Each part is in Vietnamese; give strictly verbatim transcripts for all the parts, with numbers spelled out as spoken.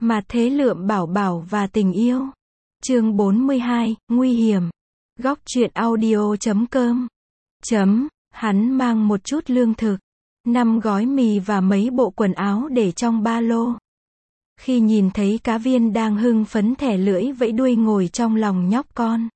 Mà thế lượm bảo bảo và tình yêu. Chương bốn mươi hai, nguy hiểm. Góc truyện audio chấm com. Chấm, hắn mang một chút lương thực, năm gói mì và mấy bộ quần áo để trong ba lô. Khi nhìn thấy cá viên đang hưng phấn thẻ lưỡi vẫy đuôi ngồi trong lòng nhóc con,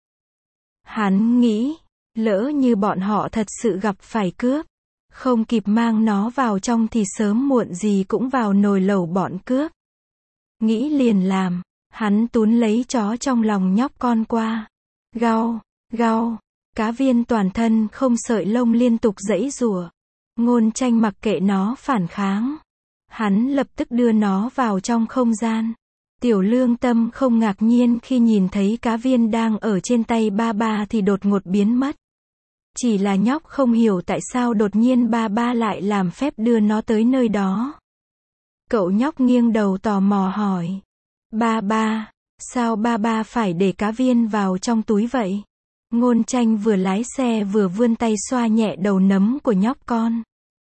hắn nghĩ, lỡ như bọn họ thật sự gặp phải cướp, không kịp mang nó vào trong thì sớm muộn gì cũng vào nồi lẩu bọn cướp. Nghĩ liền làm, hắn túm lấy chó trong lòng nhóc con qua. Gau, gau, cá viên toàn thân không sợi lông liên tục giãy giụa. Ngôn Tranh mặc kệ nó phản kháng. Hắn lập tức đưa nó vào trong không gian. Tiểu Lương Tâm không ngạc nhiên khi nhìn thấy cá viên đang ở trên tay ba ba thì đột ngột biến mất. Chỉ là nhóc không hiểu tại sao đột nhiên ba ba lại làm phép đưa nó tới nơi đó. Cậu nhóc nghiêng đầu tò mò hỏi. Ba ba, sao ba ba phải để cá viên vào trong túi vậy? Ngôn Tranh vừa lái xe vừa vươn tay xoa nhẹ đầu nấm của nhóc con.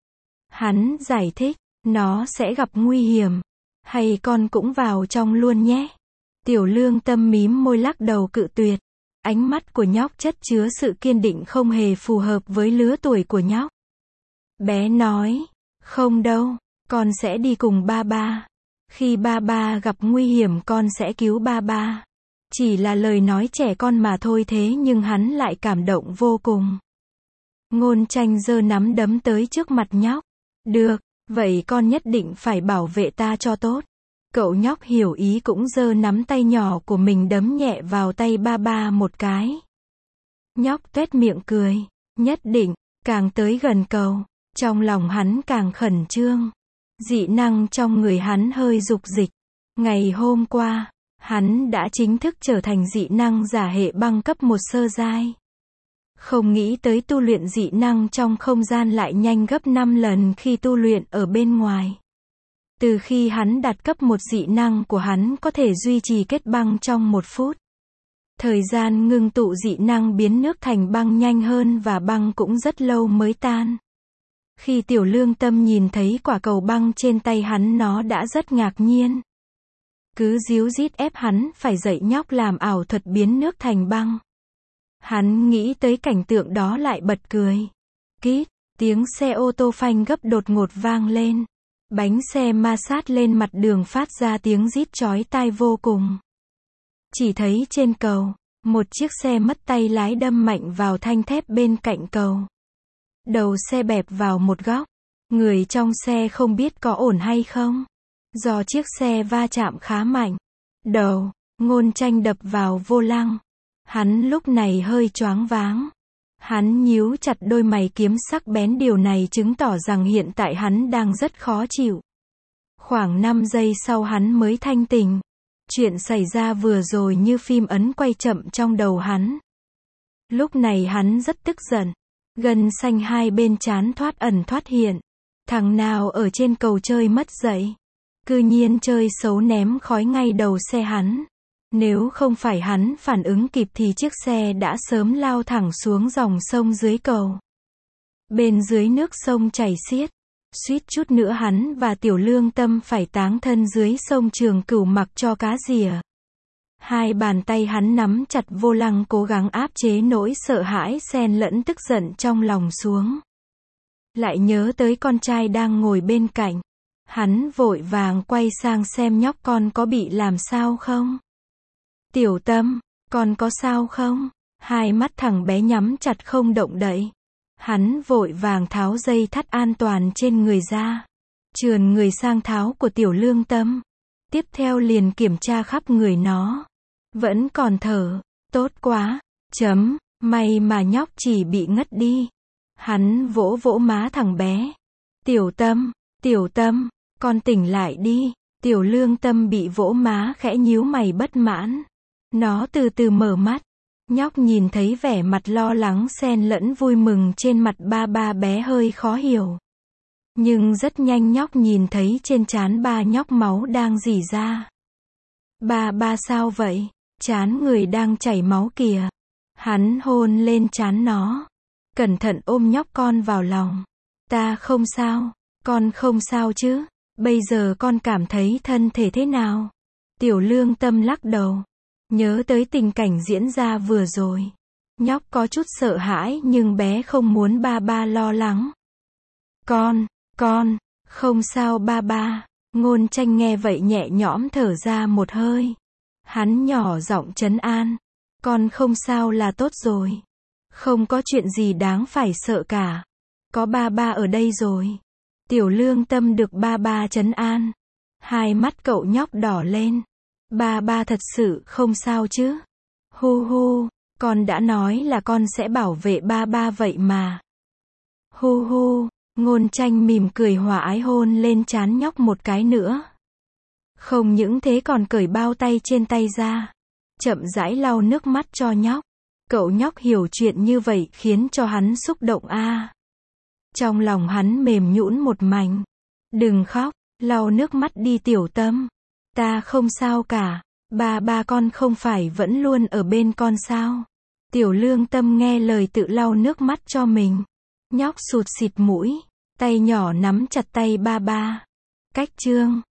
Hắn giải thích, nó sẽ gặp nguy hiểm. Hay con cũng vào trong luôn nhé. Tiểu Lương Tâm mím môi lắc đầu cự tuyệt. Ánh mắt của nhóc chất chứa sự kiên định không hề phù hợp với lứa tuổi của nhóc. Bé nói, không đâu, con sẽ đi cùng ba ba. Khi ba ba gặp nguy hiểm con sẽ cứu ba ba. Chỉ là lời nói trẻ con mà thôi thế nhưng hắn lại cảm động vô cùng. Ngôn Tranh giơ nắm đấm tới trước mặt nhóc. Được, vậy con nhất định phải bảo vệ ta cho tốt. Cậu nhóc hiểu ý cũng giơ nắm tay nhỏ của mình đấm nhẹ vào tay ba ba một cái. Nhóc tuét miệng cười. Nhất định, càng tới gần cầu, trong lòng hắn càng khẩn trương. Dị năng trong người hắn hơi dục dịch. Ngày hôm qua, hắn đã chính thức trở thành dị năng giả hệ băng cấp một sơ giai. Không nghĩ tới tu luyện dị năng trong không gian lại nhanh gấp năm lần khi tu luyện ở bên ngoài. Từ khi hắn đạt cấp một dị năng của hắn có thể duy trì kết băng trong một phút. Thời gian ngưng tụ dị năng biến nước thành băng nhanh hơn và băng cũng rất lâu mới tan. Khi Tiểu Lương Tâm nhìn thấy quả cầu băng trên tay hắn nó đã rất ngạc nhiên. Cứ díu dít ép hắn phải dạy nhóc làm ảo thuật biến nước thành băng. Hắn nghĩ tới cảnh tượng đó lại bật cười. Kít, tiếng xe ô tô phanh gấp đột ngột vang lên. Bánh xe ma sát lên mặt đường phát ra tiếng rít chói tai vô cùng. Chỉ thấy trên cầu, một chiếc xe mất tay lái đâm mạnh vào thanh thép bên cạnh cầu. Đầu xe bẹp vào một góc. Người trong xe không biết có ổn hay không. Do chiếc xe va chạm khá mạnh. Đầu, Ngôn Tranh đập vào vô lăng. Hắn lúc này hơi choáng váng. Hắn nhíu chặt đôi mày kiếm sắc bén, điều này chứng tỏ rằng hiện tại hắn đang rất khó chịu. Khoảng năm giây sau hắn mới thanh tỉnh. Chuyện xảy ra vừa rồi như phim ấn quay chậm trong đầu hắn. Lúc này hắn rất tức giận. Gân xanh hai bên trán thoát ẩn thoát hiện. Thằng nào ở trên cầu chơi mất dạy. Cư nhiên chơi xấu ném khói ngay đầu xe hắn. Nếu không phải hắn phản ứng kịp thì chiếc xe đã sớm lao thẳng xuống dòng sông dưới cầu. Bên dưới nước sông chảy xiết. Suýt chút nữa hắn và Tiểu Lương Tâm phải táng thân dưới sông Trường Cửu mặc cho cá rỉa. Hai bàn tay hắn nắm chặt vô lăng cố gắng áp chế nỗi sợ hãi xen lẫn tức giận trong lòng xuống. Lại nhớ tới con trai đang ngồi bên cạnh. Hắn vội vàng quay sang xem nhóc con có bị làm sao không. Tiểu Tâm, con có sao không? Hai mắt thằng bé nhắm chặt không động đậy. Hắn vội vàng tháo dây thắt an toàn trên người ra. Trườn người sang tháo của Tiểu Lương Tâm. Tiếp theo liền kiểm tra khắp người nó. Vẫn còn thở. Tốt quá. Chấm. May mà nhóc chỉ bị ngất đi. Hắn vỗ vỗ má thằng bé. Tiểu Tâm, Tiểu Tâm, con tỉnh lại đi. Tiểu Lương Tâm bị vỗ má khẽ nhíu mày bất mãn. Nó từ từ mở mắt. Nhóc nhìn thấy vẻ mặt lo lắng xen lẫn vui mừng trên mặt ba ba bé hơi khó hiểu. Nhưng rất nhanh nhóc nhìn thấy trên trán ba nhóc máu đang rỉ ra. Ba ba sao vậy? Trán người đang chảy máu kìa. Hắn hôn lên trán nó. Cẩn thận ôm nhóc con vào lòng. Ta không sao. Con không sao chứ? Bây giờ con cảm thấy thân thể thế nào? Tiểu Lương Tâm lắc đầu. Nhớ tới tình cảnh diễn ra vừa rồi. Nhóc có chút sợ hãi nhưng bé không muốn ba ba lo lắng. Con, con, không sao ba ba. Ngôn Tranh nghe vậy nhẹ nhõm thở ra một hơi. Hắn nhỏ giọng trấn an. Con không sao là tốt rồi. Không có chuyện gì đáng phải sợ cả. Có ba ba ở đây rồi. Tiểu Lương Tâm được ba ba trấn an. Hai mắt cậu nhóc đỏ lên. Ba ba thật sự không sao chứ? Hu hu, con đã nói là con sẽ bảo vệ ba ba vậy mà. Hu hu, Ngôn Tranh mỉm cười hòa ái hôn lên trán nhóc một cái nữa. Không những thế còn cởi bao tay trên tay ra. Chậm rãi lau nước mắt cho nhóc. Cậu nhóc hiểu chuyện như vậy khiến cho hắn xúc động a. À. Trong lòng hắn mềm nhũn một mảnh. Đừng khóc, lau nước mắt đi Tiểu Tâm. Ta không sao cả, ba ba con không phải vẫn luôn ở bên con sao? Tiểu Lương Tâm nghe lời tự lau nước mắt cho mình. Nhóc sụt xịt mũi, tay nhỏ nắm chặt tay ba ba. Cách chương